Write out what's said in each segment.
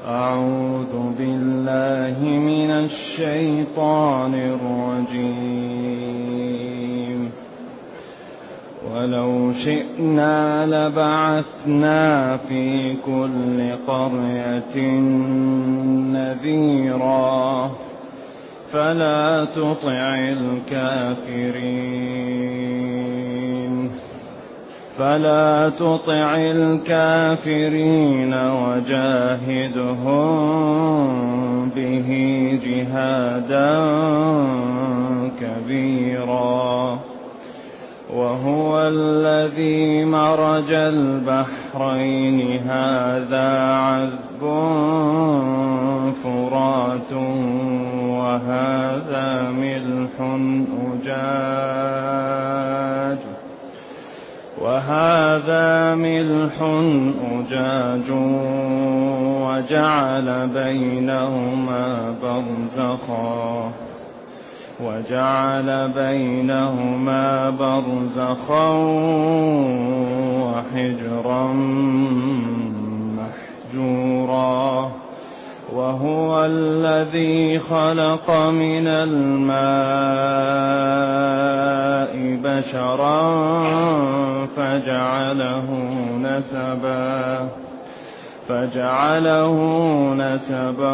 أعوذ بالله من الشيطان الرجيم. ولو شئنا لبعثنا في كل قرية نذيرا فلا تطع الكافرين وجاهدهم به جهادا كبيرا. وهو الذي مرج البحرين هذا عذب فرات وهذا ملح أجاج وجعل بينهما برزخا وحجرا محجورا. وهو الذي خلق من الماء بشرا فجعله نسبا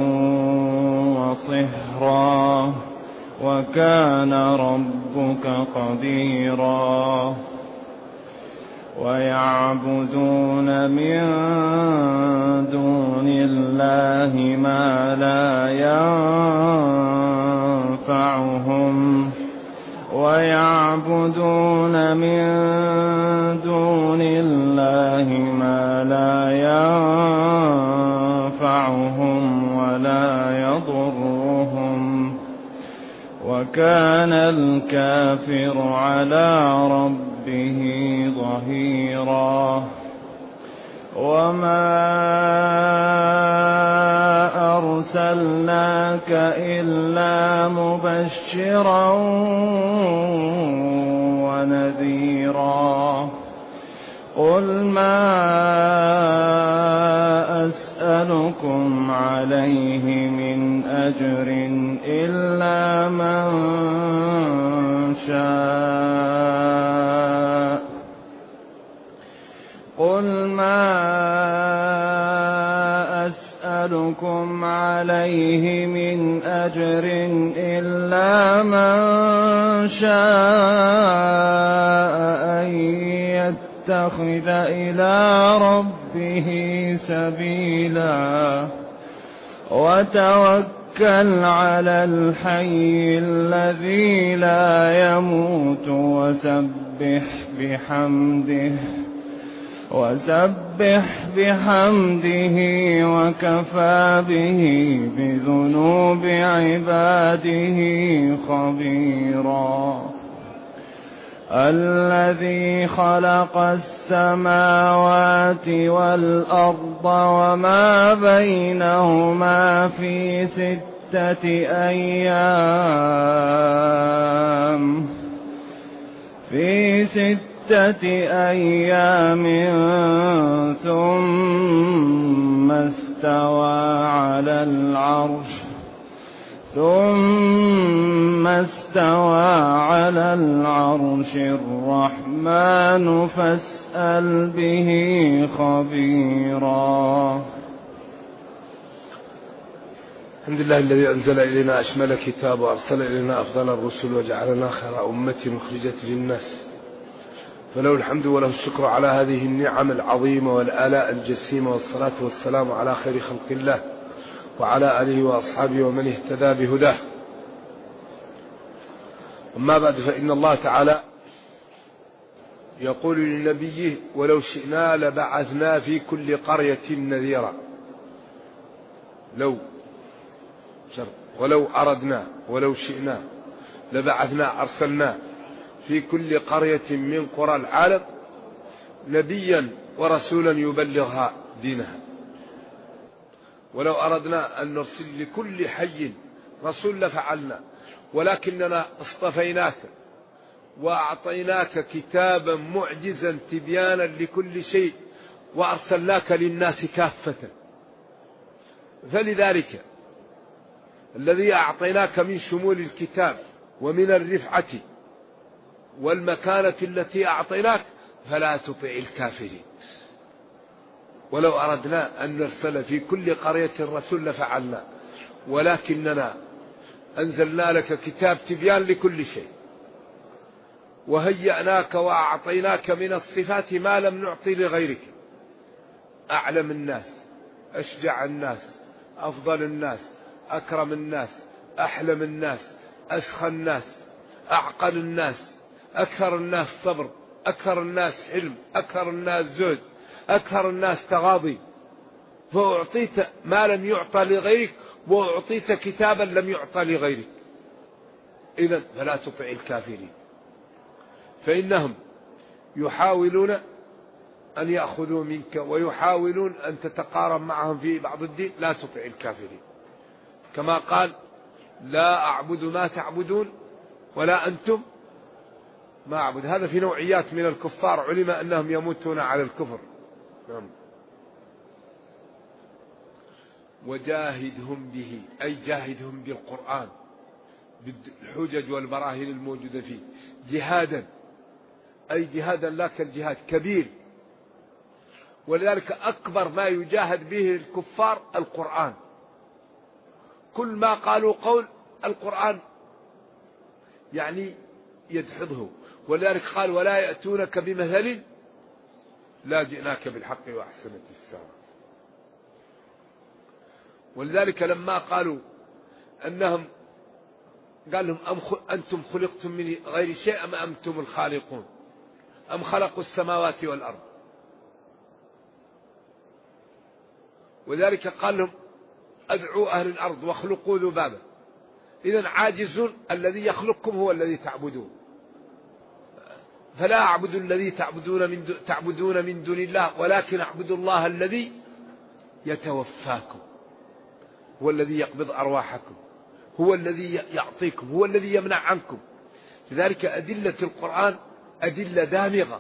وصهرا وكان ربك قديرا. ويعبدون من دون الله ما لا ينفعهم ولا يضرهم وكان الكافر على ربه ظهيرا. وما أرسلناك إلا مبشرا ونذيرا. قل ما أسألكم عليه من أجر إلا من شاء أن يتخذ إلى ربه سبيلا. وتوكل على الحي الذي لا يموت وسبح بحمده وكفى به بذنوب عباده خبيرا. الذي خلق السماوات والأرض وما بينهما في 6 أيام ثم استوى على العرش الرحمن فاسأل به خبيرا. الحمد لله الذي أنزل إلينا أشمل كتاب وأرسل إلينا أفضل الرسل وجعلنا خير أمة مخرجة للناس، فله الحمد وله الشكر على هذه النعم العظيمة والآلاء الجسيمة، والصلاة والسلام على خير خلق الله وعلى آله وأصحابه ومن اهتدى بهداه. أما بعد، فإن الله تعالى يقول لنبيه: ولو شئنا لبعثنا في كل قرية نذيرا. ولو أردنا ولو شئنا لبعثنا، أرسلنا في كل قرية من قرى العالم نبيا ورسولا يبلغها دينها. ولو أردنا أن نرسل لكل حي رسول لفعلنا، ولكننا اصطفيناك وأعطيناك كتابا معجزا تبيانا لكل شيء، وأرسلناك للناس كافة. فلذلك الذي أعطيناك من شمول الكتاب ومن الرفعة والمكانة التي أعطيناك فلا تطع الكافرين. ولو أردنا أن نرسل في كل قرية رسول لفعلنا، ولكننا أنزلنا لك كتاب تبيان لكل شيء، وهيأناك وأعطيناك من الصفات ما لم نعطي لغيرك. أعلم الناس، أشجع الناس، أفضل الناس، أكرم الناس، أحلم الناس، أسخى الناس، أعقل الناس، أكثر الناس صبر، أكثر الناس حلم، أكثر الناس زهد، أكثر الناس تغاضي. فأعطيت ما لم يعطى لغيرك، وأعطيت كتابا لم يعطى لغيرك. إذن فلا تطع الكافرين، فإنهم يحاولون أن يأخذوا منك ويحاولون أن تتقارب معهم في بعض الدين. لا تطع الكافرين، كما قال لا أعبد ما تعبدون ولا أنتم ما أعبد. هذا في نوعيات من الكفار علم أنهم يموتون على الكفر. وجاهدهم به أي جاهدهم بالقرآن بالحجج والبراهين الموجودة فيه جهادا، أي جهادا لا كالجهاد كبير. ولذلك أكبر ما يجاهد به الكفار القرآن. كل ما قالوا قول القرآن يعني يدحضه. ولذلك قال ولا يأتونك بمثل لا جئناك بالحق وأحسن التفسير. ولذلك لما قالوا أنهم قال لهم أنتم خلقتم من غير شيء أم أنتم الخالقون أم خلقوا السماوات والأرض. وذلك قال لهم أدعوا أهل الأرض واخلقوا ذبابا. إذن عاجزون، الذي يخلقكم هو الذي تعبدون. فلا أعبد الذي تعبدون من دون الله، ولكن أعبد الله الذي يتوفاكم، هو الذي يقبض أرواحكم، هو الذي يعطيكم، هو الذي يمنع عنكم. لذلك أدلة القرآن أدلة دامغة،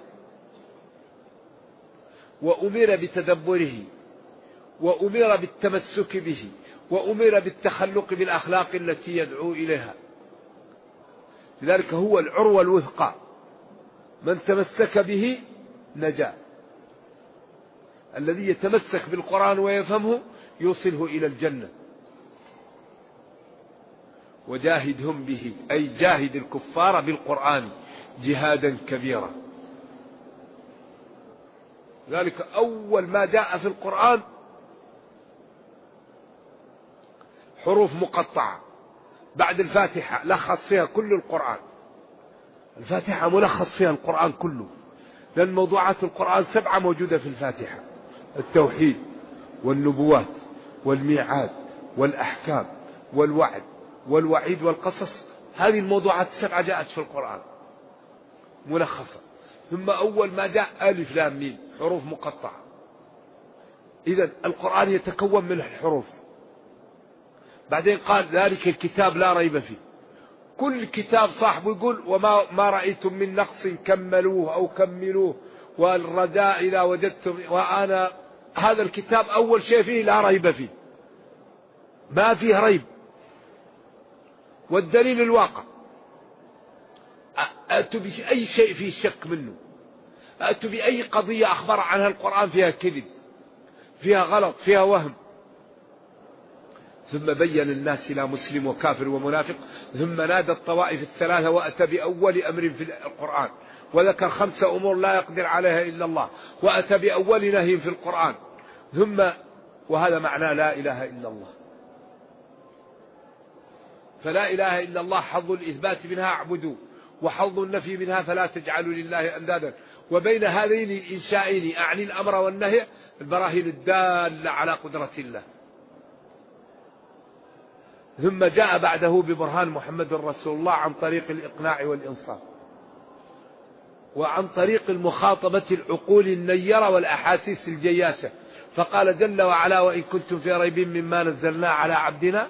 وأمر بتدبره، وأمر بالتمسك به، وأمر بالتخلق بالأخلاق التي يدعو إليها. لذلك هو العروة الوثقى، من تمسك به نجا. الذي يتمسك بالقرآن ويفهمه يوصله إلى الجنة. وجاهدهم به أي جاهد الكفار بالقرآن جهادا كبيرا. ذلك أول ما جاء في القرآن حروف مقطعة بعد الفاتحة، لخص فيها كل القرآن. الفاتحة ملخص فيها القرآن كله، لأن موضوعات القرآن 7 موجودة في الفاتحة: التوحيد والنبوات والميعاد والأحكام والوعد والوعيد والقصص. هذه الموضوعات 7 جاءت في القرآن ملخصة. ثم أول ما جاء ألف لام ميم حروف مقطعة. إذن القرآن يتكون من الحروف. بعدين قال ذلك الكتاب لا ريب فيه. كل كتاب صاحبه يقول وما رأيتم من نقص كملوه أو كملوه، والرداء إذا وجدتم. وأنا هذا الكتاب أول شيء فيه لا ريب فيه، ما فيه ريب. والدليل الواقع. أتوا بأي شيء فيه شك منه، أتوا بأي قضية أخبر عنها القرآن فيها كذب، فيها غلط، فيها وهم. ثم بين الناس إلى مسلم وكافر ومنافق. ثم نادى الطوائف الثلاثة وأتى بأول أمر في القرآن، وذكر 5 أمور لا يقدر عليها إلا الله، وأتى بأول نهي في القرآن. ثم وهذا معنى لا إله إلا الله. فلا إله إلا الله حظ الإثبات منها اعبدوا، وحظ النفي منها فلا تجعلوا لله أندادا. وبين هذين الإنشائين أعني الأمر والنهي البراهين الدالة على قدرة الله. ثم جاء بعده ببرهان محمد رسول الله عن طريق الإقناع والإنصاف، وعن طريق المخاطبة العقول النيرة والأحاسيس الجياشة. فقال جل وعلا وإن كنتم في ريب مما نزلنا على عبدنا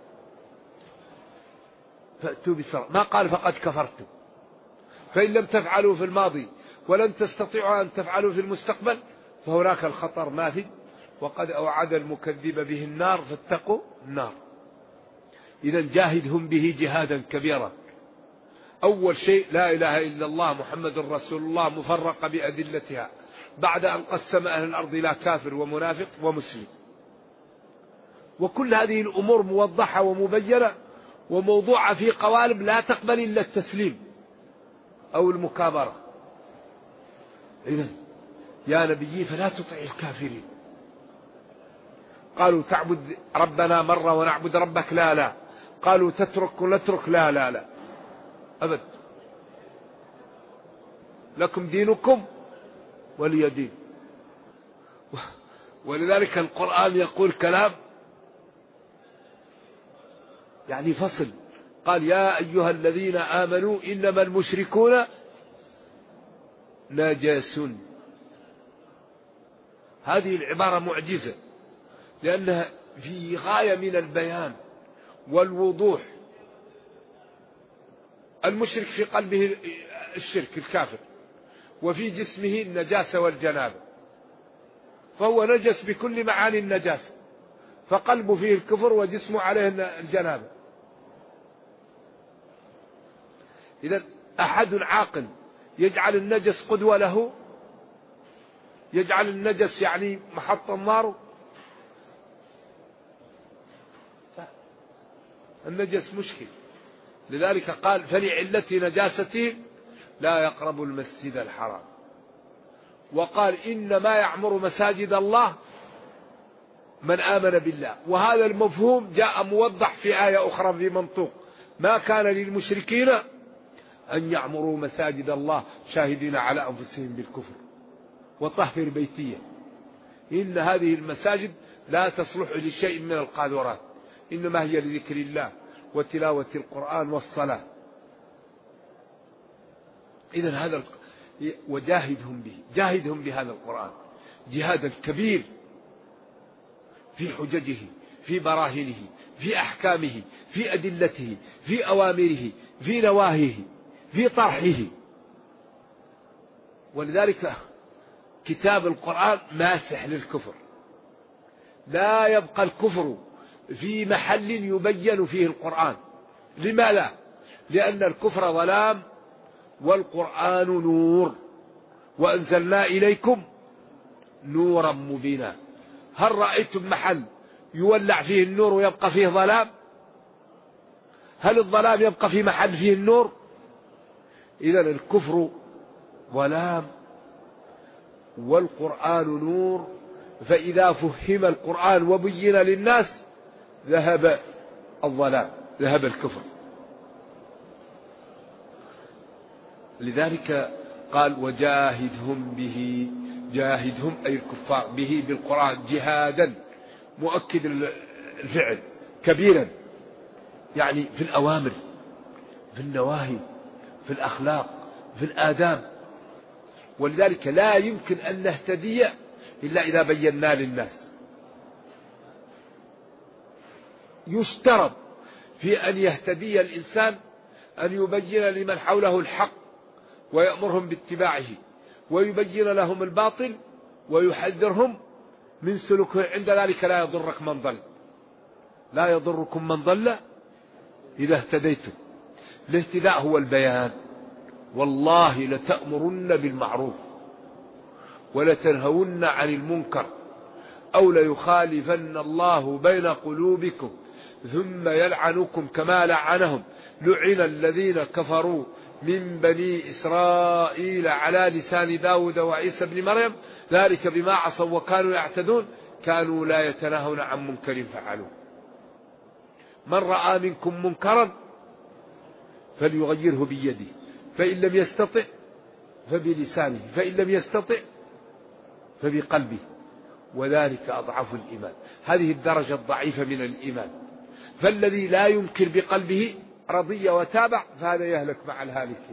فأتوا بسرعة. ما قال فقد كفرتم، فإن لم تفعلوا في الماضي ولن تستطيعوا أن تفعلوا في المستقبل فهناك الخطر ماثل. وقد أوعد المكذب به النار فاتقوا النار. إذا جاهدهم به جهادا كبيرا. أول شيء لا إله إلا الله محمد رسول الله مفرقة بأدلتها، بعد أن قسم أهل الأرض إلى كافر ومنافق ومسلم، وكل هذه الأمور موضحة ومبينة وموضوعة في قوالب لا تقبل إلا التسليم أو المكابرة. إذن يا نبي فلا تطع الكافرين. قالوا تعبد ربنا مرة ونعبد ربك، لا لا. قالوا تترك ونترك، لا لا لا أبد. لكم دينكم ولي دين. ولذلك القرآن يقول كلام يعني فصل، قال يا أيها الذين آمنوا إنما المشركون نجس. هذه العبارة معجزة لأنها في غاية من البيان والوضوح. المشرك في قلبه الشرك الكافر، وفي جسمه النجاسة والجنابة، فهو نجس بكل معاني النجاسة، فقلبه فيه الكفر وجسمه عليه الجنابة. إذا أحد عاقل يجعل النجس قدوة له، يجعل النجس يعني محط النار. النجس مشكل. لذلك قال فلعلة نجاسته لا يقرب المسجد الحرام. وقال إنما يعمر مساجد الله من آمن بالله. وهذا المفهوم جاء موضح في آية أخرى في منطوق ما كان للمشركين أن يعمروا مساجد الله شاهدين على أنفسهم بالكفر وطهر بيتية. إن هذه المساجد لا تصلح لشيء من القاذورات، إنما هي لذكر الله وتلاوة القرآن والصلاة. إذن هذا وجاهدهم به، جاهدهم بهذا القرآن جهادا كبير في حججه، في براهينه، في أحكامه، في أدلته، في أوامره، في نواهيه، في طرحه. ولذلك كتاب القرآن ماسح للكفر، لا يبقى الكفر في محل يبين فيه القرآن. لما لا؟ لأن الكفر ظلام والقرآن نور، وأنزلنا إليكم نورا مبينا. هل رأيتم محل يولع فيه النور ويبقى فيه ظلام؟ هل الظلام يبقى في محل فيه النور؟ إذن الكفر ظلام والقرآن نور، فإذا فهم القرآن وبين للناس ذهب الظلام، ذهب الكفر. لذلك قال وجاهدهم به، جاهدهم أي الكفار به بالقرآن جهادا، مؤكد الفعل كبيرا، يعني في الأوامر، في النواهي، في الأخلاق، في الآداب. ولذلك لا يمكن أن نهتدي إلا إذا بينا للناس. يشترط في أن يهتدي الإنسان أن يبين لمن حوله الحق ويأمرهم باتباعه، ويبين لهم الباطل ويحذرهم من سلوكه. عند ذلك لا يضرك من ضل، لا يضركم من ضل إذا اهتديتم. الاهتداء هو البيان. والله لتأمرن بالمعروف ولتنهون عن المنكر أو ليخالفن الله بين قلوبكم ثم يلعنكم كما لعنهم. لعن الذين كفروا من بني إسرائيل على لسان داود وعيسى بن مريم ذلك بما عصوا وكانوا يعتدون كانوا لا يتناهون عن منكر فعلوه. من رأى منكم منكرا فليغيره بيده، فإن لم يستطع فبلسانه، فإن لم يستطع فبقلبه، وذلك أضعف الإيمان. هذه الدرجة الضعيفة من الإيمان. فالذي لا ينكر بقلبه رضي وتابع فهذا يهلك مع الهالكين.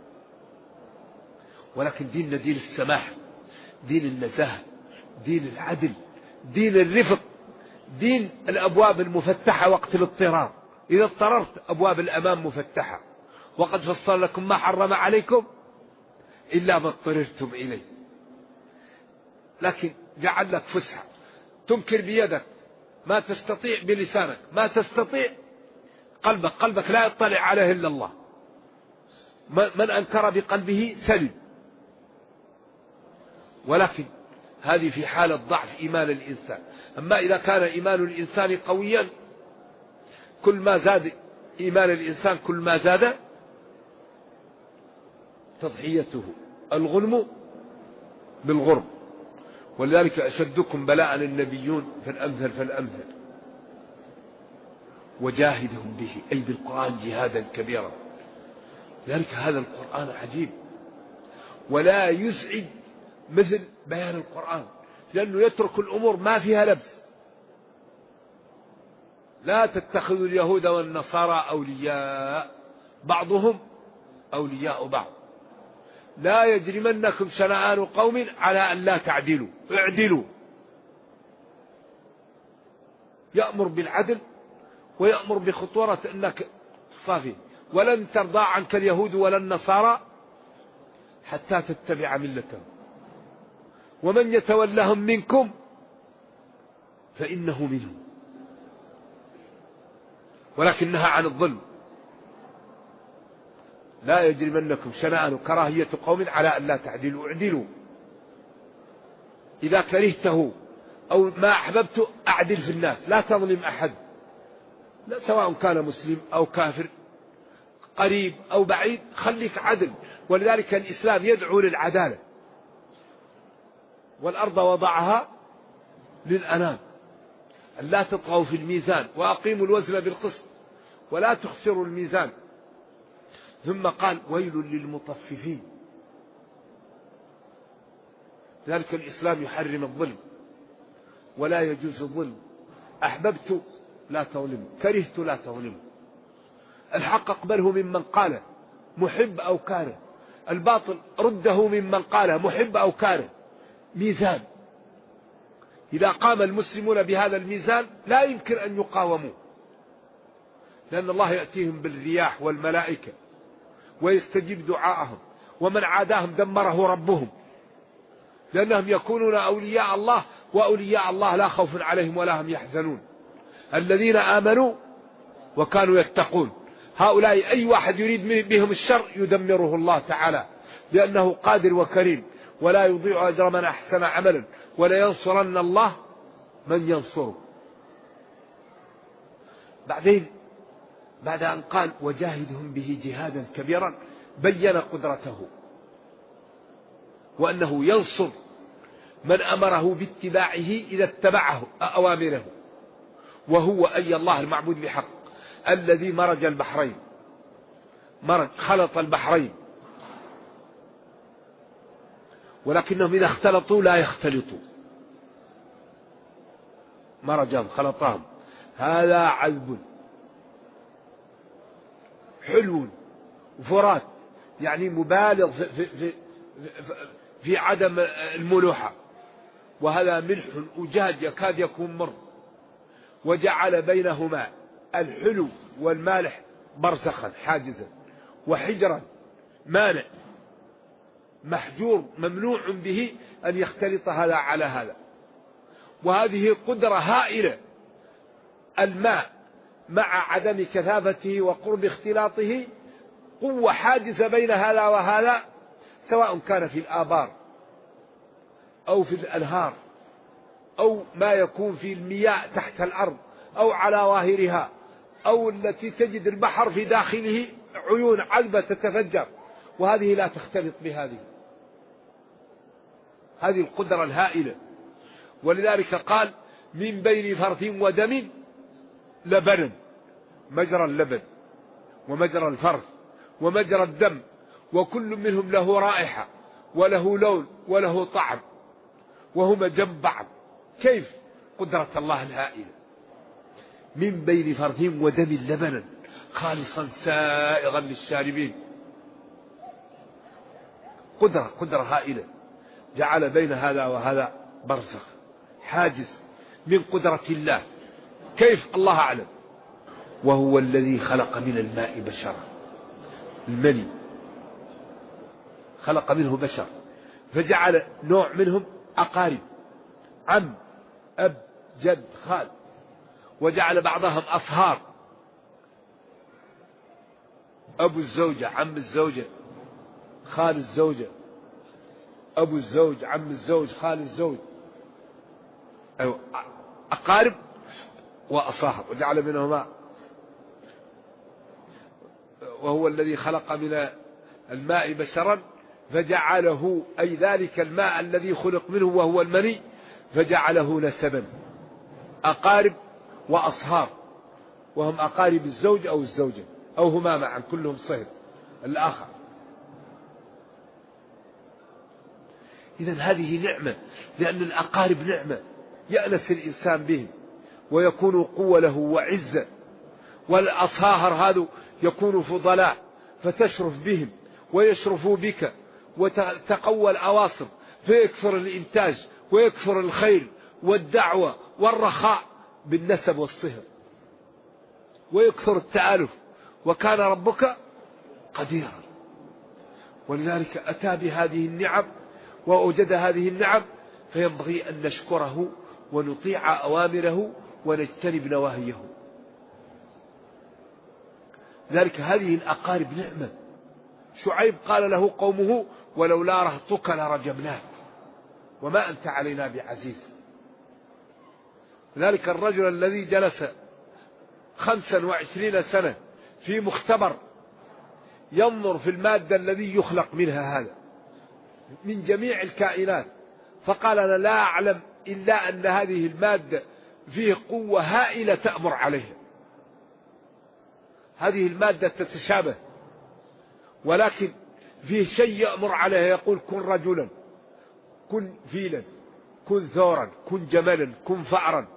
ولكن ديننا دين السماح، دين النزاهة، دين العدل، دين الرفق، دين الأبواب المفتحة وقت الاضطرار. إذا اضطررت أبواب الأمام مفتحة، وقد فصل لكم ما حرم عليكم إلا ما اضطررتم إليه. لكن جعل لك فسحة، تنكر بيدك، ما تستطيع بلسانك، ما تستطيع قلبك لا يطلع عليه إلا الله. من أنكر بقلبه سلم. ولكن هذه في حالة ضعف إيمان الإنسان. أما إذا كان إيمان الإنسان قويا، كل ما زاد إيمان الإنسان كل ما زاد تضحيته، الغنم بالغرم. ولذلك أشدكم بلاء النبيون فالأمثل فالأمثل. وجاهدهم به أي بالقرآن جهادا كبيرا. لذلك هذا القرآن عجيب، ولا يزعج مثل بيان القرآن، لأنه يترك الأمور ما فيها لبس. لا تتخذوا اليهود والنصارى أولياء بعضهم أولياء بعض. لا يجرمنكم شنآن قوم على أن لا تعدلوا، اعدلوا. يأمر بالعدل ويأمر بخطورة أنك صافي. ولن ترضى عنك اليهود ولا النصارى حتى تتبع ملتهم، ومن يتولهم منكم فإنه منهم. ولكن نهى عن الظلم. لا يجرمنكم شنآن كراهية قوم على أن لا تعدلوا، اعدلوا. إذا كرهته أو ما أحببته أعدل في الناس، لا تظلم أحد، لا سواء كان مسلم أو كافر، قريب أو بعيد، خليك عدل. ولذلك الإسلام يدعو للعدالة. والأرض وضعها للأنام، أن لا تطغوا في الميزان وأقيموا الوزن بالقسط ولا تخسروا الميزان. ثم قال ويل للمطففين. ذلك الإسلام يحرم الظلم، ولا يجوز الظلم. أحببت لا تظلم، كرهت لا تظلم. الحق اقبله ممن قاله محب أو كاره، الباطل رده ممن قاله محب أو كاره. ميزان، إذا قام المسلمون بهذا الميزان لا يمكن أن يقاوموا، لأن الله يأتيهم بالرياح والملائكة ويستجيب دعاءهم، ومن عاداهم دمره ربهم، لأنهم يكونون أولياء الله، وأولياء الله لا خوف عليهم ولا هم يحزنون. الذين آمنوا وكانوا يتقون، هؤلاء أي واحد يريد بهم الشر يدمره الله تعالى، لأنه قادر وكريم، ولا يضيع أجر من أحسن عملا، ولا ينصرن الله من ينصره. بعدين بعد أن قال وجاهدهم به جهادا كبيرا، بين قدرته، وأنه ينصر من أمره باتباعه إذا اتبعه أوامره، وهو أي الله المعبود بحق الذي مرج البحرين، خلط البحرين، ولكنهم إذا اختلطوا لا يختلطوا. مرجهم خلطهم. هذا عذب حلو فرات، يعني مبالغ في عدم الملوحة، وهذا ملح أجاج يكاد يكون مر، وجعل بينهما الحلو والمالح برزخا حاجزا، وحجرا مانع محجور ممنوع به أن يختلط هذا على هذا. وهذه قدرة هائلة. الماء مع عدم كثافته وقرب اختلاطه قوة حاجزة بين هذا وهذا، سواء كان في الآبار أو في الأنهار أو ما يكون في المياه تحت الأرض أو على ظاهرها، أو التي تجد البحر في داخله عيون عذبة تتفجر، وهذه لا تختلط بهذه. هذه القدرة الهائلة. ولذلك قال من بين فرث ودم لبنا، مجرى اللبن ومجرى الفرث ومجرى الدم، وكل منهم له رائحة وله لون وله طعم، وهما جنب بعض. كيف قدرة الله الهائلة. من بين فرث ودم لبنا خالصا سائغا للشاربين. قدرة هائلة، جعل بين هذا وهذا برزخ حاجز من قدرة الله. كيف؟ الله أعلم. وهو الذي خلق من الماء بشرا، المني خلق منه بشر، فجعل نوع منهم أقارب، عم أب جد، خال. وجعل بعضهم أصهار، أبو الزوجة، عم الزوجة، خال الزوجة، أبو الزوج، عم الزوج، خال الزوج، أيوة، أقارب وأصهار، وجعل منهما. وهو الذي خلق من الماء بشرا فجعله، أي ذلك الماء الذي خلق منه وهو المني، فجعله نسبا. أقارب وأصهار، وهم أقارب الزوج أو الزوجة أو هما معا، كلهم صهر الآخر. إذن هذه نعمة، لأن الأقارب نعمة يأنس الإنسان بهم ويكون قوة له وعزة. والأصهار هذا يكون فضلاء فتشرف بهم ويشرفوا بك، وتقوى الأواصر فيكثر الإنتاج ويكثر الخير والدعوة والرخاء بالنسب والصهر، ويكثر التآلف. وكان ربك قديرا. ولذلك أتى بهذه النعم وأوجد هذه النعم، فينبغي أن نشكره ونطيع أوامره ونجتنب نواهيه. ذلك هذه الأقارب نعمة. شعيب قال له قومه: ولولا رهطك لرجمناك وما أنت علينا بعزيز. ذلك الرجل الذي جلس 25 سنة في مختبر ينظر في المادة الذي يخلق منها هذا من جميع الكائنات، فقال: أنا لا أعلم إلا أن هذه المادة فيه قوة هائلة تأمر عليها. هذه المادة تتشابه، ولكن فيه شيء يأمر عليها، يقول: كن رجلا، كن فيلا، كن ثورا، كن جملا، كن فأرا.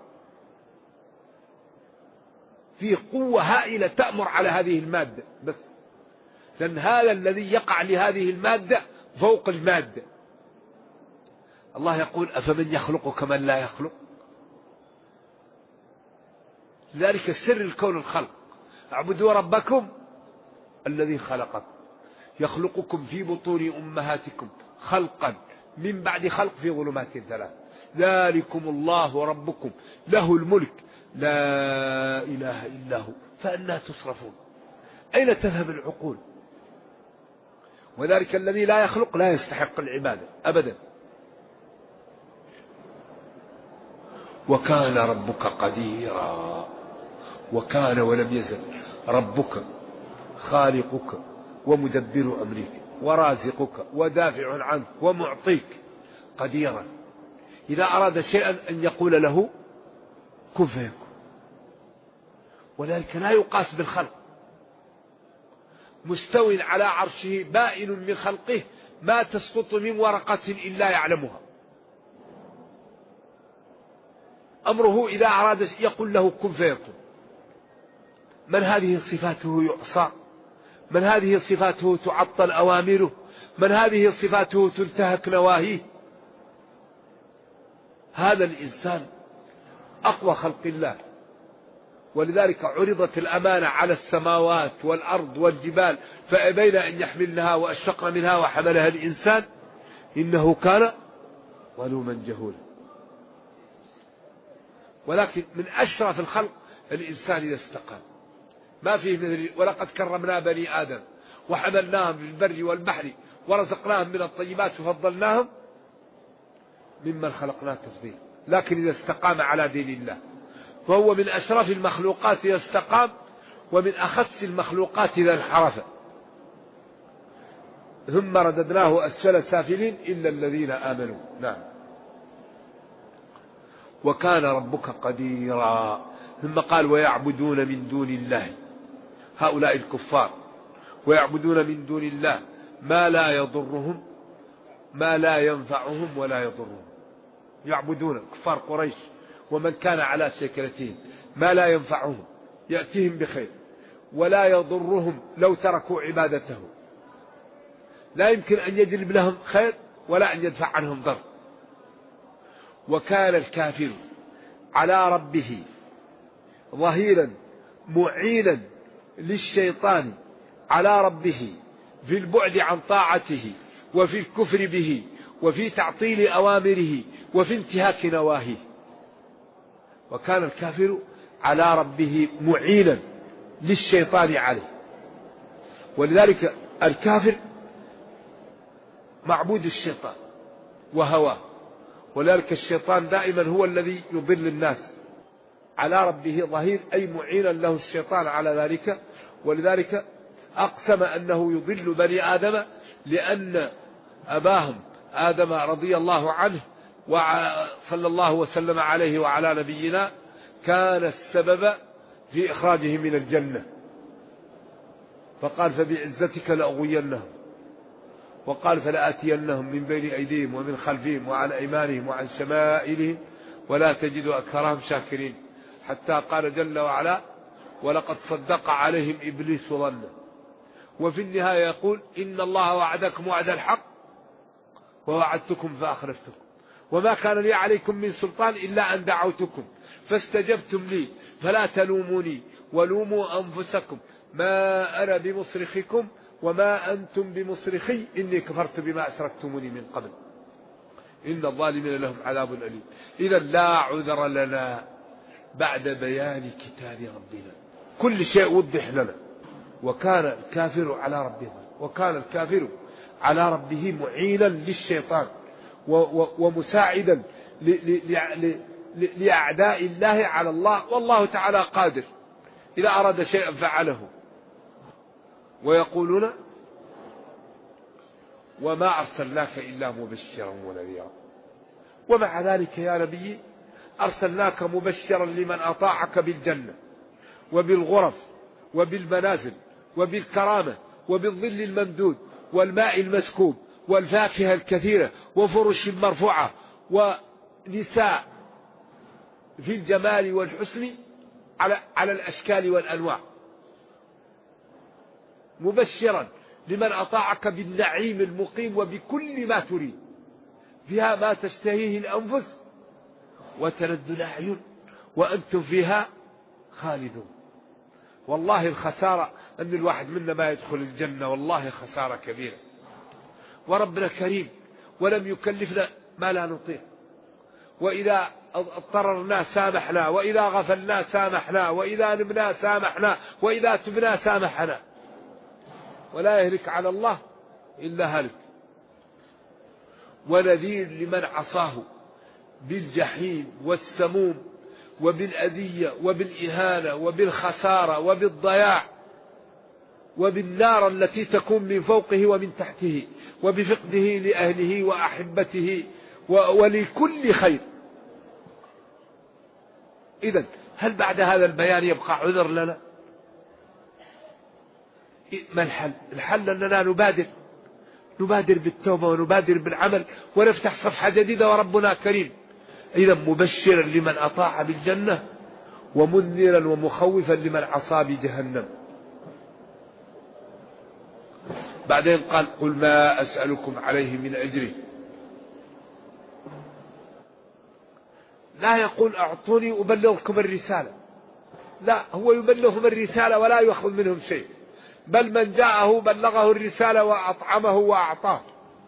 فيه قوة هائلة تأمر على هذه المادة، بس لأن هذا الذي يقع لهذه المادة فوق المادة. الله يقول: أفمن يخلق كمن لا يخلق. ذلك سر الكون الخلق. اعبدوا ربكم الذي خلقكم، يخلقكم في بطون أمهاتكم خلقا من بعد خلق في ظلمات 3. ذلكم الله ربكم له الملك لا إله إلا هو فأنى تصرفون. أين تذهب العقول؟ وذلك الذي لا يخلق لا يستحق العبادة أبدا. وكان ربك قديرا. وكان ولم يزل ربك خالقك ومدبر أمرك ورازقك ودافع عنك ومعطيك قديرا. إذا أراد شيئا أن يقول له كن فيكون. وذلك لا يقاس بالخلق. مستو على عرشه بائن من خلقه ما تسقط من ورقة إلا يعلمها. أمره إذا أراد يقول له كن فيكون. من هذه صفاته يعصى؟ من هذه صفاته تعطل أوامره؟ من هذه صفاته تنتهك نواهيه؟ هذا الإنسان أقوى خلق الله. ولذلك عرضت الأمانة على السماوات والأرض والجبال فأبين أن يحملنها وأشفقن منها وحملها الإنسان إنه كان ظلوما جهولا. ولكن من أشرف الخلق الإنسان إذا استقام. ما فيه مثل ولقد كرمنا بني آدم وحملناهم في البر والبحر ورزقناهم من الطيبات وفضلناهم ممن خلقنا تفضيلا. لكن إذا استقام على دين الله فهو من أشرف المخلوقات إذا استقام، ومن أخس المخلوقات إذا انحرف. ثم رددناه أسفل سافلين إلا الذين آمنوا. نعم. وكان ربك قديرا. ثم قال: ويعبدون من دون الله، هؤلاء الكفار ويعبدون من دون الله ما لا يضرهم ما لا ينفعهم ولا يضرهم. يعبدون كفار قريش ومن كان على شكلتهم ما لا ينفعهم يأتيهم بخير ولا يضرهم لو تركوا عبادته. لا يمكن أن يجلب لهم خير ولا أن يدفع عنهم ضر. وكان الكافر على ربه ظهيرا معينا للشيطان على ربه في البعد عن طاعته وفي الكفر به وفي تعطيل أوامره وفي انتهاك نواهيه. وكان الكافر على ربه معينا للشيطان عليه. ولذلك الكافر معبود الشيطان وهواه، ولذلك الشيطان دائما هو الذي يضل الناس. على ربه ظهير أي معينا له الشيطان على ذلك. ولذلك أقسم أنه يضل بني آدم، لأن أباهم آدم رضي الله عنه وصلى الله وسلم عليه وعلى نبينا كان السبب في إخراجه من الجنة، فقال فبعزتك لأغوينهم، وقال فلآتينهم من بين أيديهم ومن خلفهم وعن أيمانهم وعن شمائلهم ولا تجد أكثرهم شاكرين، حتى قال جل وعلا ولقد صدق عليهم إبليس ظنه. وفي النهاية يقول إن الله وعدكم وعد الحق ووعدتكم فأخلفتكم وما كان لي عليكم من سلطان إلا أن دعوتكم فاستجبتم لي فلا تلوموني ولوموا أنفسكم ما أنا بمصرخكم وما أنتم بمصرخي إني كفرت بما أشركتموني من قبل إن الظالمين لهم عذاب أليم. إذا لا عذر لنا بعد بيان كتاب ربنا، كل شيء وضح لنا. وكان الكافر على ربه، وكان الكافر على ربه معينا للشيطان ومساعدا لأعداء الله على الله، والله تعالى قادر إذا أراد شيئا فعله. ويقولون وما أرسلناك إلا مبشرا ونذيرا، ومع ذلك يا نبي أرسلناك مبشرا لمن أطاعك بالجنة وبالغرف وبالمنازل وبالكرامة وبالظل الممدود والماء المسكوب والفاكهة الكثيرة وفرش مرفوعة ونساء في الجمال والحسن على الأشكال والأنواع، مبشرا لمن أطاعك بالنعيم المقيم وبكل ما تريد، فيها ما تشتهيه الأنفس وتلذ الأعين وأنتم فيها خالدون. والله الخسارة أن الواحد منا ما يدخل الجنة، والله خسارة كبيرة. وربنا كريم ولم يكلفنا ما لا نطيق، وإذا اضطررنا سامحنا، وإذا غفلنا سامحنا، وإذا نبنا سامحنا، وإذا تبنا سامحنا، ولا يهلك على الله إلا هلك. ونذير لمن عصاه بالجحيم والسموم وبالأذية وبالإهانة وبالخسارة وبالضياع وبالنار التي تكون من فوقه ومن تحته وبفقده لأهله وأحبته ولكل خير. إذن هل بعد هذا البيان يبقى عذر لنا؟ ما الحل؟ الحل أننا نبادر بالتوبة ونبادر بالعمل ونفتح صفحة جديدة، وربنا كريم. إذا مبشرا لمن أطاع بالجنة ومنذرا ومخوفا لمن عصى بجهنم. بعدين قال قل ما أسألكم عليه من أجره، لا يقول أعطوني أبلغكم الرسالة، لا، هو يبلغهم الرسالة ولا يأخذ منهم شيء، بل من جاءه بلغه الرسالة وأطعمه وأعطاه.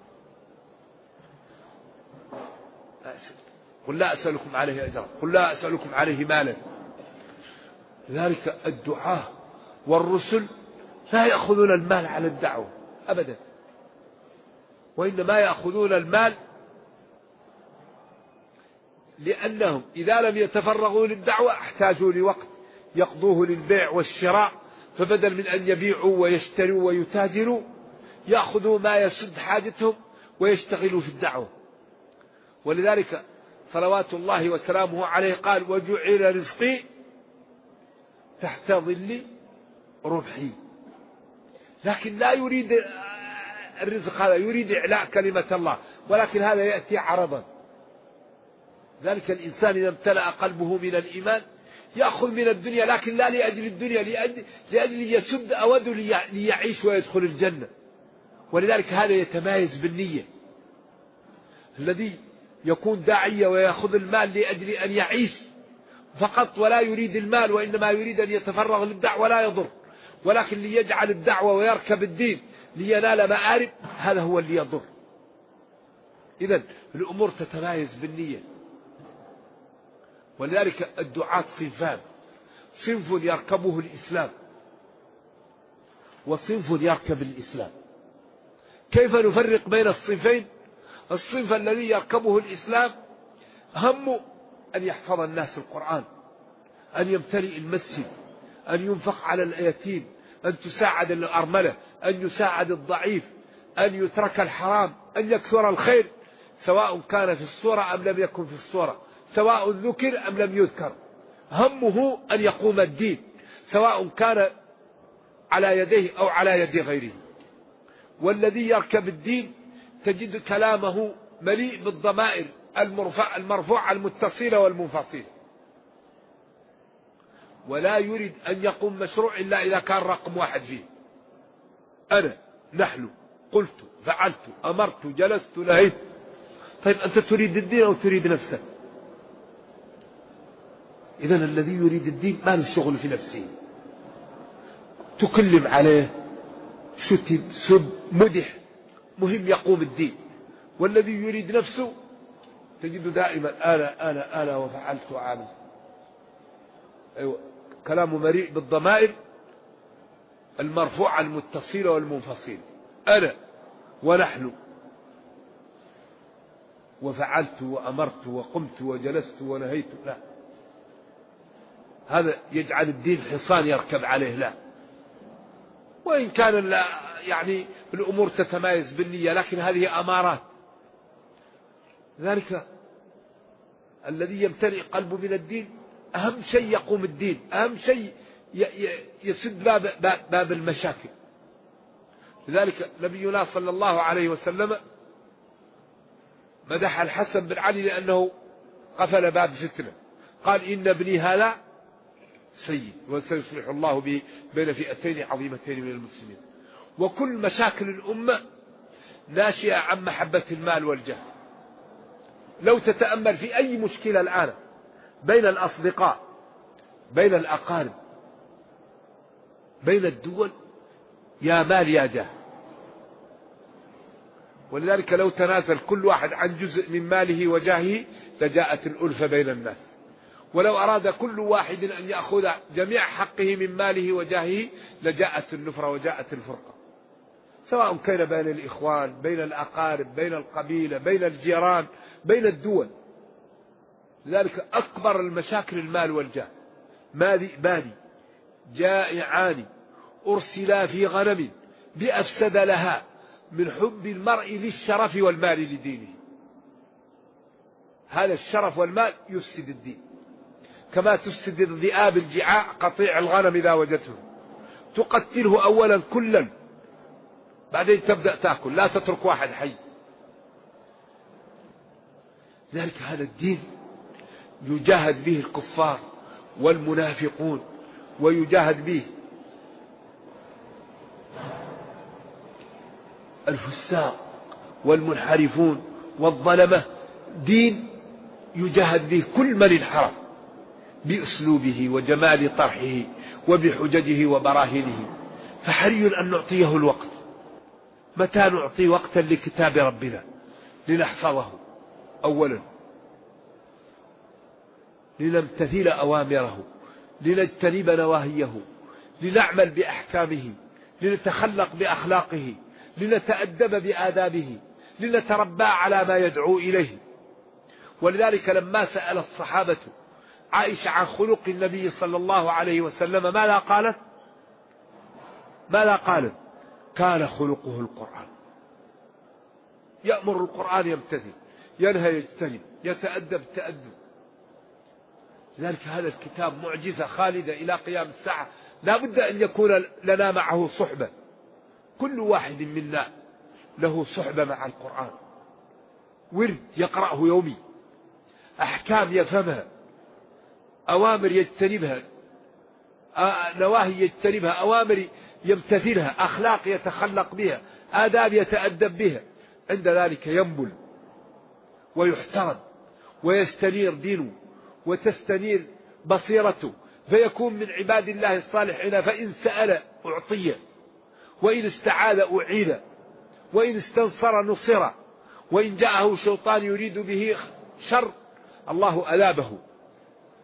قل لا أسألكم عليه أجرا، قل لا أسألكم عليه مالا. لذلك الدعاة والرسل لا يأخذون المال على الدعوة أبدا، وإنما يأخذون المال لأنهم إذا لم يتفرغوا للدعوة احتاجوا لوقت يقضوه للبيع والشراء، فبدل من أن يبيعوا ويشتروا ويتاجروا يأخذوا ما يسد حاجتهم ويشتغلوا في الدعوة. ولذلك صلوات الله وسلامه عليه قال وجعل رزقي تحت ظل رمحي. لكن لا يريد الرزق هذا، يريد إعلاء كلمة الله، ولكن هذا يأتي عرضا. ذلك الإنسان إذا امتلأ قلبه من الإيمان يأخذ من الدنيا، لكن لا لأجل الدنيا، لأجل يسد أوده ليعيش ويدخل الجنة. ولذلك هذا يتمايز بالنية. الذي يكون داعية ويأخذ المال لأجل أن يعيش فقط ولا يريد المال، وإنما يريد أن يتفرغ للدعوة لا يضر، ولكن ليجعل الدعوة ويركب الدين لينال مآرب، هذا هو اللي يضر. إذن الأمور تتمايز بالنية. ولذلك الدعاة صنفان: صنف يركبه الإسلام وصنف يركب الإسلام. كيف نفرق بين الصنفين؟ الصنف الذي يركبه الإسلام همه أن يحفظ الناس القرآن، أن يمتلئ المسجد، أن ينفق على اليتيم، أن تساعد الأرملة، أن يساعد الضعيف، أن يترك الحرام، أن يكثر الخير، سواء كان في الصورة أم لم يكن في الصورة، سواء ذكر أم لم يذكر. همه أن يقوم الدين، سواء كان على يديه أو على يد غيره. والذي يركب الدين تجد كلامه مليء بالضمائر المرفوعة المتصلة والمنفصلة، ولا يريد أن يقوم مشروع إلا إذا كان رقم واحد فيه: أنا، نحن، قلت، فعلت، أمرت، جلست، نهيت. طيب أنت تريد الدين أو تريد نفسك؟ إذن الذي يريد الدين ما له شغل في نفسه، تكلم عليه، شتم، سب، مدح، مهم يقوم الدين. والذي يريد نفسه تجد دائما أنا وفعلت وعملت. أيوة، كلامه مليء بالضمائر المرفوعة المتصلة والمنفصلة: أنا ونحن وفعلت وأمرت وقمت وجلست ونهيت. لا، هذا يجعل الدين حصان يركب عليه. لا، وإن كان لا يعني الأمور تتمايز بالنية، لكن هذه أمارات. ذلك الذي يمتلئ قلبه من الدين أهم شيء يقوم الدين، أهم شيء يسد باب المشاكل. لذلك نبينا صلى الله عليه وسلم مدح الحسن بن علي لأنه قفل باب فتنة، قال: إن ابني هذا سيد وسيصلح الله به بين فئتين عظيمتين من المسلمين. وكل مشاكل الأمة ناشئة عن محبة المال والجاه. لو تتأمل في أي مشكلة الآن بين الأصدقاء، بين الأقارب، بين الدول، يا مال يا جاه. ولذلك لو تنازل كل واحد عن جزء من ماله وجاهه لجاءت الألفة بين الناس. ولو أراد كل واحد أن يأخذ جميع حقه من ماله وجاهه لجاءت النفرة وجاءت الفرقة، سواء كان بين الإخوان، بين الأقارب، بين القبيلة، بين الجيران، بين الدول. لذلك أكبر المشاكل المال والجاه. مالي جائعان أرسلا في غنم بأفسد لها من حب المرء للشرف والمال لدينه. هذا الشرف والمال يفسد الدين، كما تفسد الذئاب الجعاع قطيع الغنم إذا وجدته، تقتله أولا كلا، بعدين تبدأ تأكل، لا تترك واحد حي. ذلك هذا الدين يجاهد به الكفار والمنافقون، ويجاهد به الفساق والمنحرفون والظلمة. دين يجاهد به كل من انحرف بأسلوبه وجمال طرحه وبحججه وبراهينه. فحري أن نعطيه الوقت. متى نعطي وقتا لكتاب ربنا؟ لنحفظه أولا، لنمتثل أوامره، لنجتنب نواهيه، لنعمل بأحكامه، لنتخلق بأخلاقه، لنتأدب بآدابه، لنتربى على ما يدعو إليه. ولذلك لما سأل الصحابة عائشة عن خلق النبي صلى الله عليه وسلم ماذا قالت؟ كان خلقه القرآن. يأمر القرآن يمتثل، ينهى يجتنب، يتأدب تأدب. لذلك هذا الكتاب معجزة خالدة إلى قيام الساعة. لا بد أن يكون لنا معه صحبة. كل واحد منا له صحبة مع القرآن، ورد يقرأه يومي، أحكام يفهمها، أوامر يجتنبها، نواهي يجتنبها، أوامر يمتثلها، أخلاق يتخلق بها، آداب يتأدب بها. عند ذلك ينبل ويحترم ويستنير دينه وتستنير بصيرته، فيكون من عباد الله الصالحين. فإن سأل أعطيه، وإن استعاذ أعيذ، وإن استنصر نصر، وإن جاءه شيطان يريد به شر الله ألابه.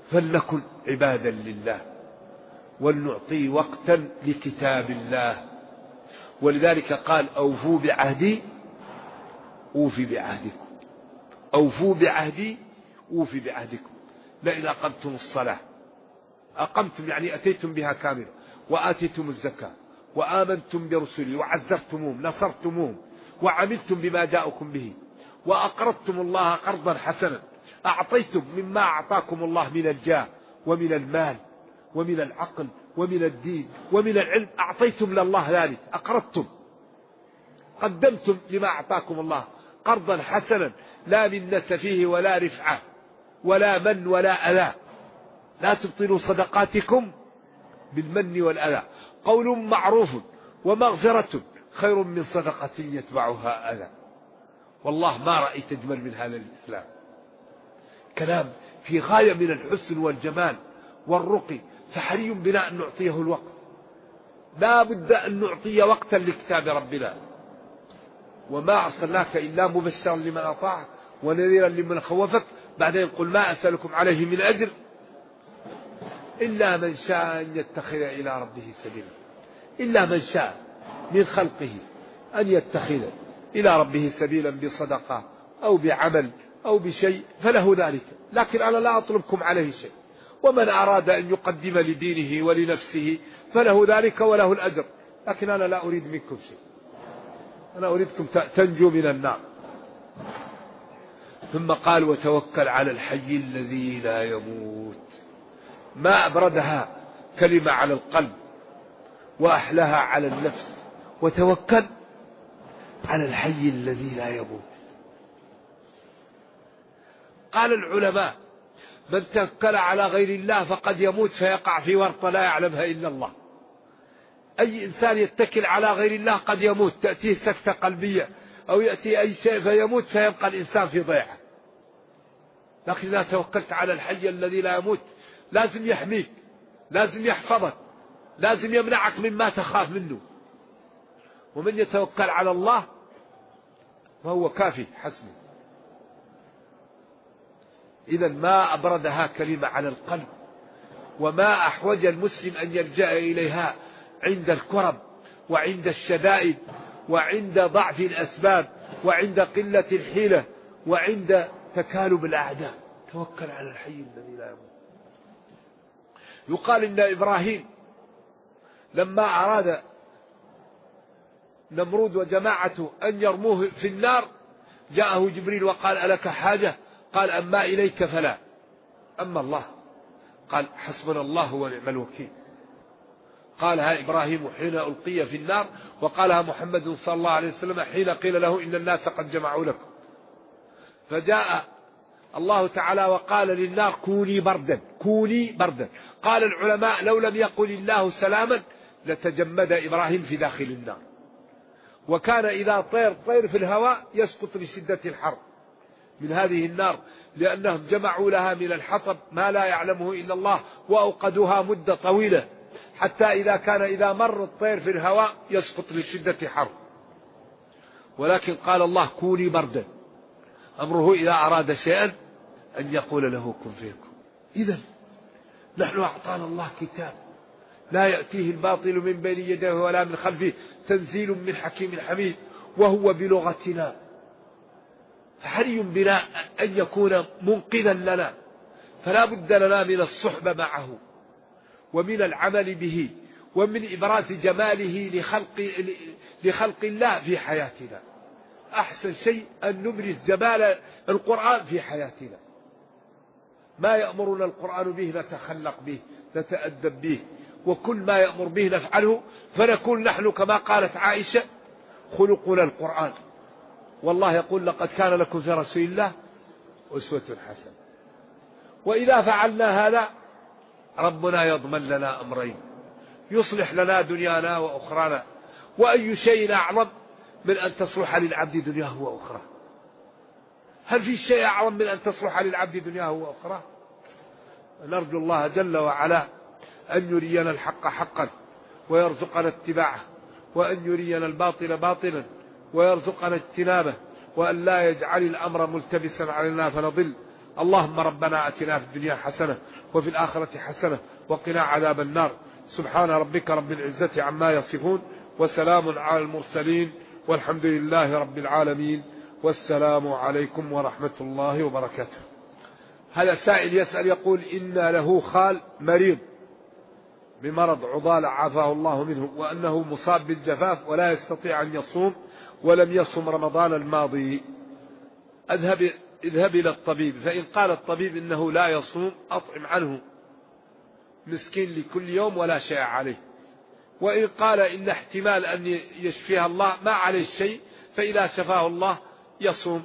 فلنكن عبادا لله ولنعطي وقتا لكتاب الله. ولذلك قال أوفوا بعهدي أوفي بعهدكم، أوفوا بعهدي أوفي بعهدكم. لئن أقمتم الصلاة، أقمتم يعني أتيتم بها كاملة، وآتيتم الزكاة، وآمنتم برسلي وعزرتموهم نصرتموهم، وعملتم بما جاءكم به، وأقرضتم الله قرضا حسنا، أعطيتم مما أعطاكم الله من الجاه ومن المال ومن العقل ومن الدين ومن العلم، أعطيتم لله ذلك، أقرضتم، قدمتم لما أعطاكم الله قرضا حسنا لا منة فيه ولا رفعة ولا من ولا أذى. لا تبطلوا صدقاتكم بالمن والأذى. قول معروف ومغفرة خير من صدقة يتبعها أذى. والله ما رأيت أجمل من هذا الإسلام. كلام في غاية من الحسن والجمال والرقي، فحري بنا أن نعطيه الوقت. لا بد أن نعطي وقتا لكتاب ربنا. وما أرسلناك إلا مبشرا لمن أطاعك ونذيرا لمن خوفك. بعدين قل ما أسألكم عليه من أجر إلا من شاء أن يتخذ إلى ربه سبيلا. إلا من شاء من خلقه أن يتخذ إلى ربه سبيلا بصدقة أو بعمل أو بشيء فله ذلك، لكن أنا لا أطلبكم عليه شيء. ومن أراد أن يقدم لدينه ولنفسه فله ذلك وله الأجر، لكن أنا لا أريد منكم شيء، أنا أريدكم تنجوا من النار. ثم قال وتوكل على الحي الذي لا يموت. ما أبردها كلمة على القلب وأحلاها على النفس. وتوكل على الحي الذي لا يموت. قال العلماء من توكل على غير الله فقد يموت فيقع في ورطة لا يعلمها إلا الله. أي إنسان يتكل على غير الله قد يموت، تأتيه سكتة قلبية أو يأتي أي شيء فيموت، فيبقى الإنسان في ضيعة. لكن إذا توكلت على الحي الذي لا يموت لازم يحميك، لازم يحفظك، لازم يمنعك مما تخاف منه. ومن يتوكل على الله فهو كافي حسبه. إذا ما أبردها كلمة على القلب، وما أحوج المسلم أن يلجأ إليها عند الكرب وعند الشدائد وعند ضعف الأسباب وعند قلة الحيلة وعند تكالب الأعداء. توكل على الحي الذي لا يموت. يقال إن إبراهيم لما أراد نمرود وجماعته أن يرموه في النار جاءه جبريل وقال ألك حاجة؟ قال أما إليك فلا، أما الله قال حسبنا الله ونعم الوكيل. قالها إبراهيم حين ألقي في النار، وقالها محمد صلى الله عليه وسلم حين قيل له إن الناس قد جمعوا لكم. فجاء الله تعالى وقال للنار كوني بردا، كوني بردا. قال العلماء لو لم يقل الله سلاما لتجمد إبراهيم في داخل النار، وكان إذا طير في الهواء يسقط لشدة الحر من هذه النار، لأنهم جمعوا لها من الحطب ما لا يعلمه إلا الله، وأوقدوها مدة طويلة حتى إذا مر الطير في الهواء يسقط لشدة حر. ولكن قال الله كوني بردا، أمره إذا أراد شيئا أن يقول له كن فيكون. إذن نحن أعطانا الله كتاب لا يأتيه الباطل من بين يديه ولا من خلفه، تنزيل من حكيم حميد، وهو بلغتنا. فحري بنا أن يكون منقذا لنا، فلا بد لنا من الصحبة معه ومن العمل به ومن إبراز جماله لخلق الله في حياتنا. أحسن شيء أن نبرز جمال القرآن في حياتنا. ما يأمرنا القرآن به نتخلق به نتأدب به، وكل ما يأمر به نفعله، فنكون نحن كما قالت عائشة خلقنا القرآن. والله يقول لقد كان لكم في رسول الله أسوة حسنة. وإذا فعلنا هذا ربنا يضمن لنا أمرين، يصلح لنا دنيانا وأخرانا. وأي شيء أعظم من أن تصلح للعبد دنياه وأخراه؟ هل في شيء أعظم من أن تصلح للعبد دنياه وأخراه؟ نرجو الله جل وعلا أن يرينا الحق حقا ويرزقنا اتباعه، وأن يرينا الباطل باطلا ويرزقنا اجتنابه، وأن لا يجعل الأمر ملتبسا علينا فنضل. اللهم ربنا أتنا في الدنيا حسنة وفي الآخرة حسنة وقنا عذاب النار. سبحان ربك رب العزة عما يصفون وسلام على المرسلين والحمد لله رب العالمين والسلام عليكم ورحمة الله وبركاته. هذا سائل يسأل يقول إن له خال مريض بمرض عضال عافاه الله منه، وأنه مصاب بالجفاف ولا يستطيع أن يصوم ولم يصم رمضان الماضي. اذهب إلى الطبيب، فإن قال الطبيب إنه لا يصوم أطعم عنه مسكين لكل يوم ولا شيء عليه، وإن قال إن احتمال أن يشفيها الله ما عليه شيء، فإذا شفاه الله يصوم،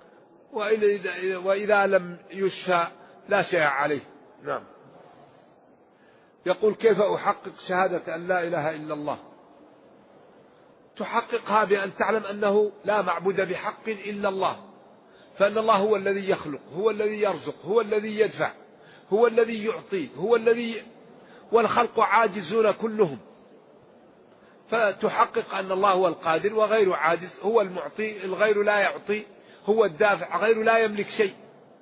وإذا لم يشفى لا شيء عليه. نعم. يقول كيف أحقق شهادة أن لا إله إلا الله؟ تحققها بأن تعلم أنه لا معبود بحق إلا الله، فأن الله هو الذي يخلق، هو الذي يرزق، هو الذي يدفع، هو الذي يعطي، والخلق عاجزون كلهم، فتحقق أن الله هو القادر وغير عاجز، هو المعطي الغير لا يعطي، هو الدافع غير لا يملك شيء.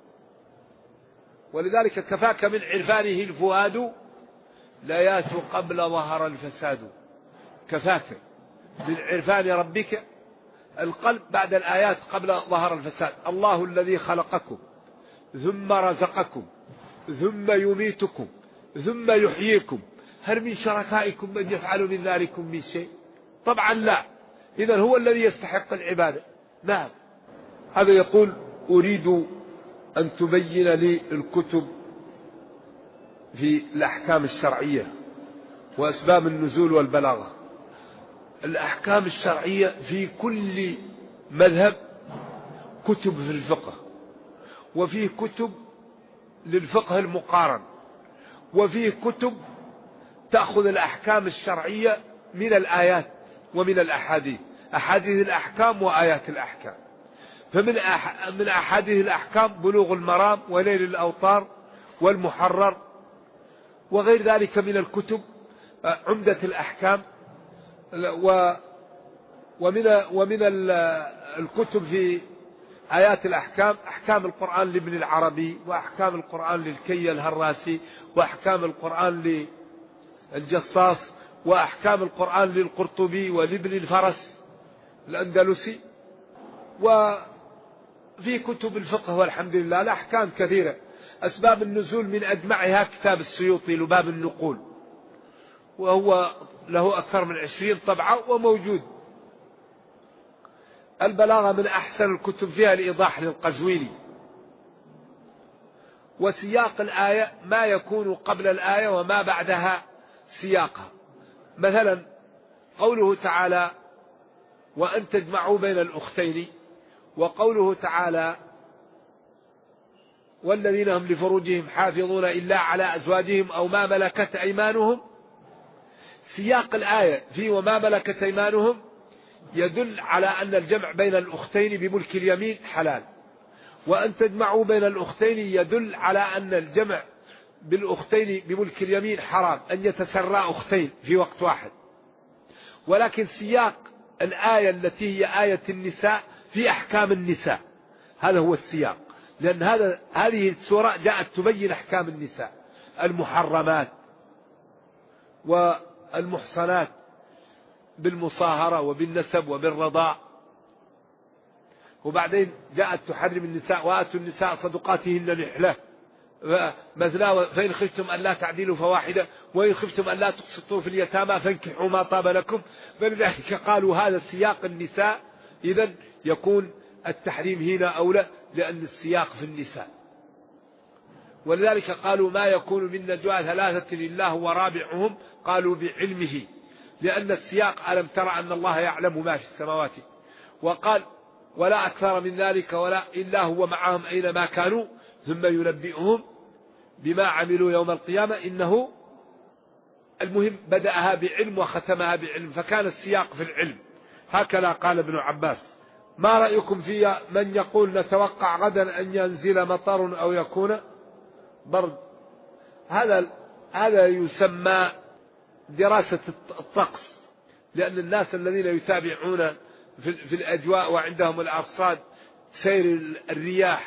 ولذلك كفاك من عرفانه الفؤاد لا يات قبل ظهر الفساد. كفاك من عرفان ربك القلب بعد الآيات قبل ظهر الفساد. الله الذي خلقكم ثم رزقكم ثم يميتكم ثم يحييكم، هل من شركائكم من يفعل من ذلكم من شيء؟ طبعا لا. إذن هو الذي يستحق العبادة. نعم. هذا يقول أريد أن تبين لي الكتب في الأحكام الشرعية وأسباب النزول والبلاغة. الأحكام الشرعية في كل مذهب كتب في الفقه، وفيه كتب للفقه المقارن، وفيه كتب تأخذ الأحكام الشرعية من الآيات ومن الأحاديث، أحاديث الأحكام وآيات الأحكام. من أحاديث الأحكام بلوغ المرام ونيل الأوطار والمحرر وغير ذلك من الكتب، عمدة الأحكام. ومن الكتب في آيات الأحكام أحكام القرآن لابن العربي، وأحكام القرآن للكي الهراسي، وأحكام القرآن للجصاص، وأحكام القرآن للقرطبي ولابن الفرس الأندلسي. وفي كتب الفقه والحمد لله الأحكام كثيرة. أسباب النزول من أجمعها كتاب السيوطي لباب النقول، وهو له أكثر من 20 طبعة وموجود. البلاغة من أحسن الكتب فيها الإيضاح للقزويني. وسياق الآية ما يكون قبل الآية وما بعدها سياقها. مثلا قوله تعالى وأن تجمعوا بين الأختين، وقوله تعالى والذين هم لفروجهم حافظون إلا على أزواجهم أو ما ملكت أيمانهم. سياق الآية في وما ملكت أيمانهم يدل على أن الجمع بين الأختين بملك اليمين حلال، وأن تجمعوا بين الأختين يدل على أن الجمع بالأختين بملك اليمين حرام، أن يتسرى أختين في وقت واحد. ولكن سياق الآية التي هي آية النساء في أحكام النساء، هذا هو السياق، لأن هذه السورة جاءت تبين أحكام النساء، المحرمات والمحصنات بالمصاهرة وبالنسب وبالرضاع. وبعدين جاءت تحرم النساء وآتوا النساء صدقاتهن نحلة مثلا، فإن خفتم أن لا تعدلوا فواحدة وإن خفتم أن لا تقسطوا في اليتامى فانكحوا ما طاب لكم. فلذلك قالوا هذا سياق النساء، إذن يكون التحريم هنا أولى لأن السياق في النساء. ولذلك قالوا ما يكون من نجوى ثلاثة إلا هو رابعهم قالوا بعلمه، لأن السياق ألم ترى أن الله يعلم ما في السماوات. وقال ولا أكثر من ذلك ولا إلا هو معهم أينما كانوا ثم ينبئهم بما عملوا يوم القيامة إنه. المهم بدأها بعلم وختمها بعلم، فكان السياق في العلم. هكذا قال ابن عباس. ما رأيكم في من يقول نتوقع غدا أن ينزل مطر أو يكون برد؟ هذا يسمى دراسة الطقس، لأن الناس الذين يتابعون في الأجواء وعندهم الأرصاد سير الرياح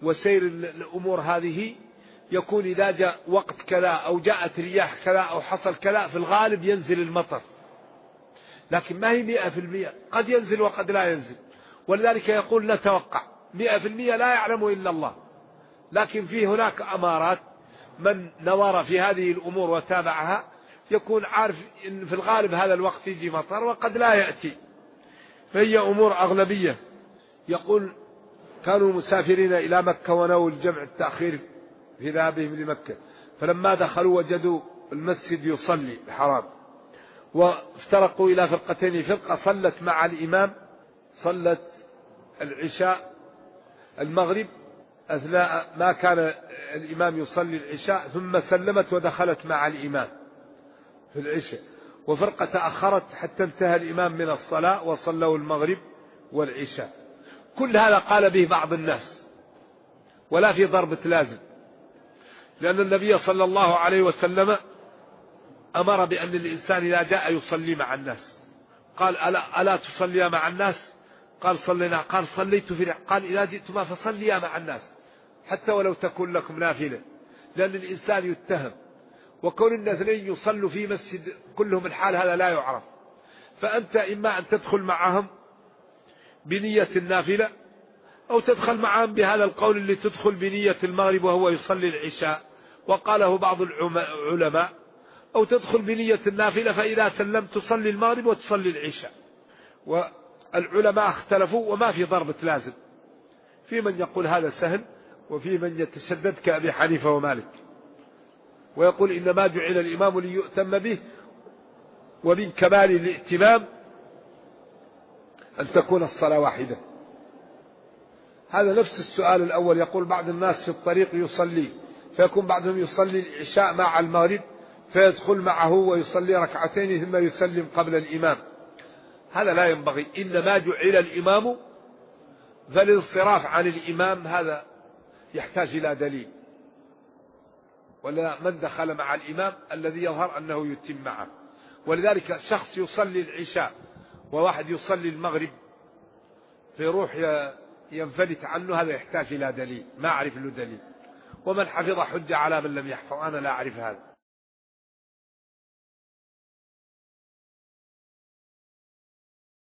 وسير الأمور هذه يكون إذا جاء وقت كذا أو جاءت رياح كذا أو حصل كذا في الغالب ينزل المطر، لكن ما هي 100%، قد ينزل وقد لا ينزل. ولذلك يقول نتوقع 100% لا يعلم إلا الله، لكن في هناك أمارات من نظر في هذه الأمور وتابعها يكون عارف إن في الغالب هذا الوقت يجي مطر وقد لا يأتي، فهي أمور أغلبية. يقول كانوا مسافرين إلى مكة ونووا الجمع التأخير في ذهابهم لمكة، فلما دخلوا وجدوا المسجد يصلي الحرام، وافترقوا إلى فرقتين، فرقة صلت مع الإمام، صلت العشاء المغرب أثناء ما كان الإمام يصلي العشاء ثم سلمت ودخلت مع الإمام في العشاء، وفرقة تأخرت حتى انتهى الإمام من الصلاة وصلوا المغرب والعشاء. كل هذا قال به بعض الناس ولا في ضربة لازم، لأن النبي صلى الله عليه وسلم أمر بأن الإنسان إذا جاء يصلي مع الناس، قال ألا تصلي مع الناس؟ قال صلينا، قال صليت في، قال إذا جئتما فصليا مع الناس حتى ولو تكون لكم نافلة، لأن الإنسان يتهم، وكون الاثنين يصلوا في مسجد كلهم الحال هذا لا يعرف، فأنت إما أن تدخل معهم بنية النافلة أو تدخل معهم بهذا القول اللي تدخل بنية المغرب وهو يصلي العشاء وقاله بعض العلماء، أو تدخل بنية النافلة فإذا سلمت تصلي المغرب وتصلي العشاء. والعلماء اختلفوا وما في ضربة لازم، في من يقول هذا سهل وفي من يتشدد كأبي حنيفة ومالك ويقول إنما جعل الإمام ليؤتم به، ومن كمال الائتمام أن تكون الصلاة واحدة. هذا نفس السؤال الأول، يقول بعض الناس في الطريق يصلي فيكون بعضهم يصلي العشاء مع المغرب فيدخل معه ويصلي ركعتين ثم يسلم قبل الإمام، هذا لا ينبغي، إنما جعل الإمام، فالانصراف عن الإمام هذا يحتاج إلى دليل، ولا من دخل مع الإمام الذي يظهر أنه يتم معه. ولذلك شخص يصلي العشاء وواحد يصلي المغرب فيروح ينفلت عنه، هذا يحتاج إلى دليل، ما أعرف له دليل، ومن حفظ حجة على من لم يحفظ، أنا لا أعرف هذا.